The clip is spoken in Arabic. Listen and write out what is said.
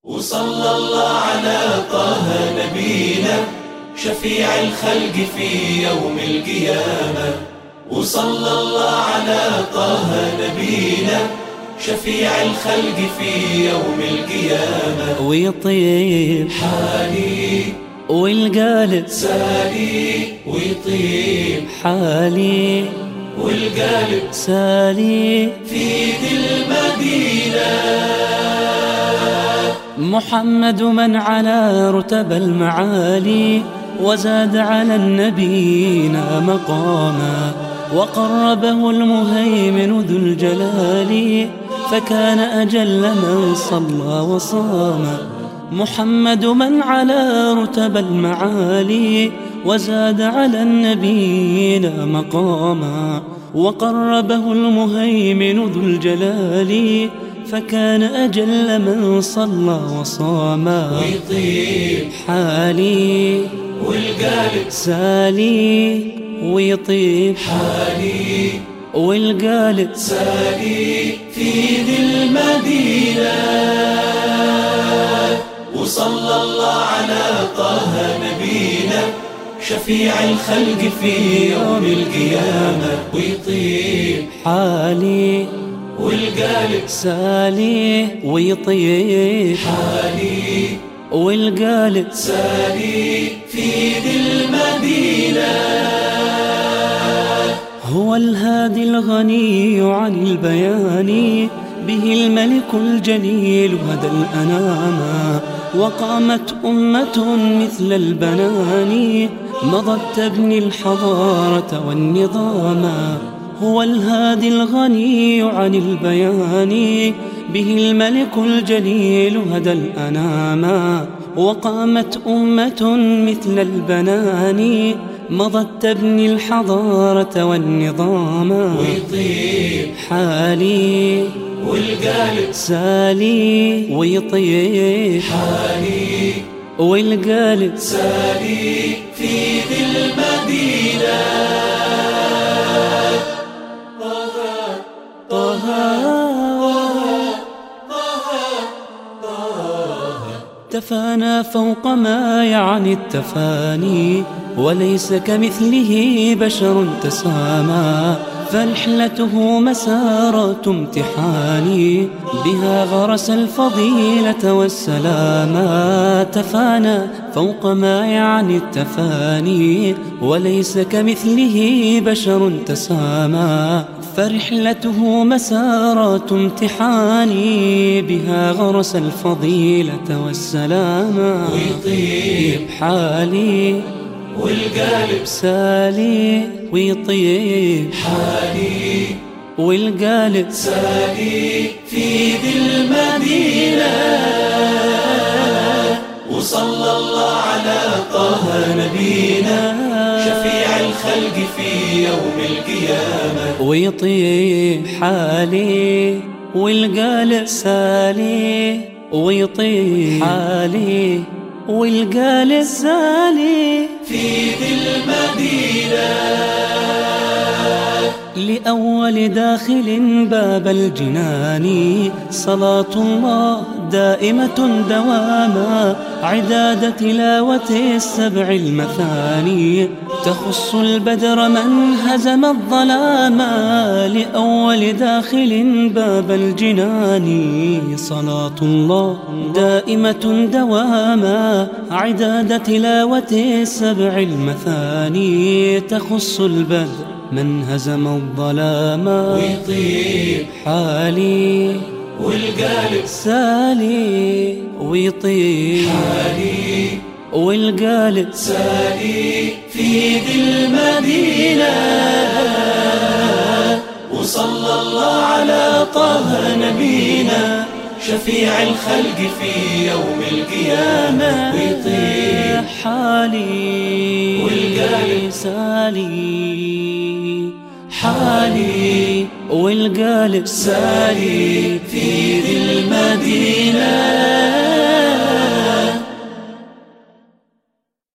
وصلى الله على طه نبينا شفيع الخلق في يوم القيامة. وصلى الله على طه نبينا شفيع الخلق في يوم القيامة. ويطيب حالي والقالب سالي، ويطيب حالي والقالب سالي في ذي المدينة. محمد من على رتب المعالي وزاد على النبيين مقاما، وقربه المهيمن ذو الجلال فكان أجل من صلى وصام. محمد من على رتب المعالي وزاد على النبيين مقاما، وقربه المهيمن ذو الجلال فكان أجل من صلى وصام. ويطيب حالي والقالب سالي، ويطيب حالي والقالب سالي في ذي المدينة. وصلى الله على طه نبينا شفيع الخلق في يوم القيامة. ويطيب حالي والقالب سالي، ويطيب حالي والقالب سالي في ذي المدينة. هو الهادي الغني عن البيان، به الملك الجليل هدى الأنام. وقامت أمة مثل البنان مضت تبني الحضارة والنظام. هو الهادي الغني عن البيان، به الملك الجليل هدى الأنام. وقامت أمة مثل البنان مضت تبني الحضارة والنظام. ويطيب حالي والقالب سالي، ويطيب حالي والقالب سالي في ذي المدينة. تفانى فوق ما يعني التفاني، وليس كمثله بشر تسامى. فرحلته مسارات امتحان، بها غرس الفضيلة والسلاما. تفانى فوق ما يعني التفاني، وليس كمثله بشر تسامى. فرحلته مسارات امتحان، بها غرس الفضيلة والسلاما. ويطيب حالي والقالب سالي، ويطيب حالي والقالب سالي في ذي المدينة. وصلى الله على طه نبينا شفيع الخلق في يوم القيامة. ويطيب حالي والقالب سالي، ويطيب حالي والقالب سالي في ذي المدينة. لأول داخل باب الجنان صلاة الله دائمة دواما. عداد تلاوة السبع المثاني تخص البدر من هزم الظلاما. لأول داخل باب الجنان صلاة الله دائمة دواما. عداد تلاوة السبع المثاني تخص البدر من هزم الظلام. ويطيب حالي والقالب سالي، ويطيب حالي والقالب سالي في ذي المدينة. وصلى الله على طه نبينا شفيع الخلق في يوم القيامة. ويطيب حالي والقالب سالي، حالي والقالب سالي في ذي المدينة.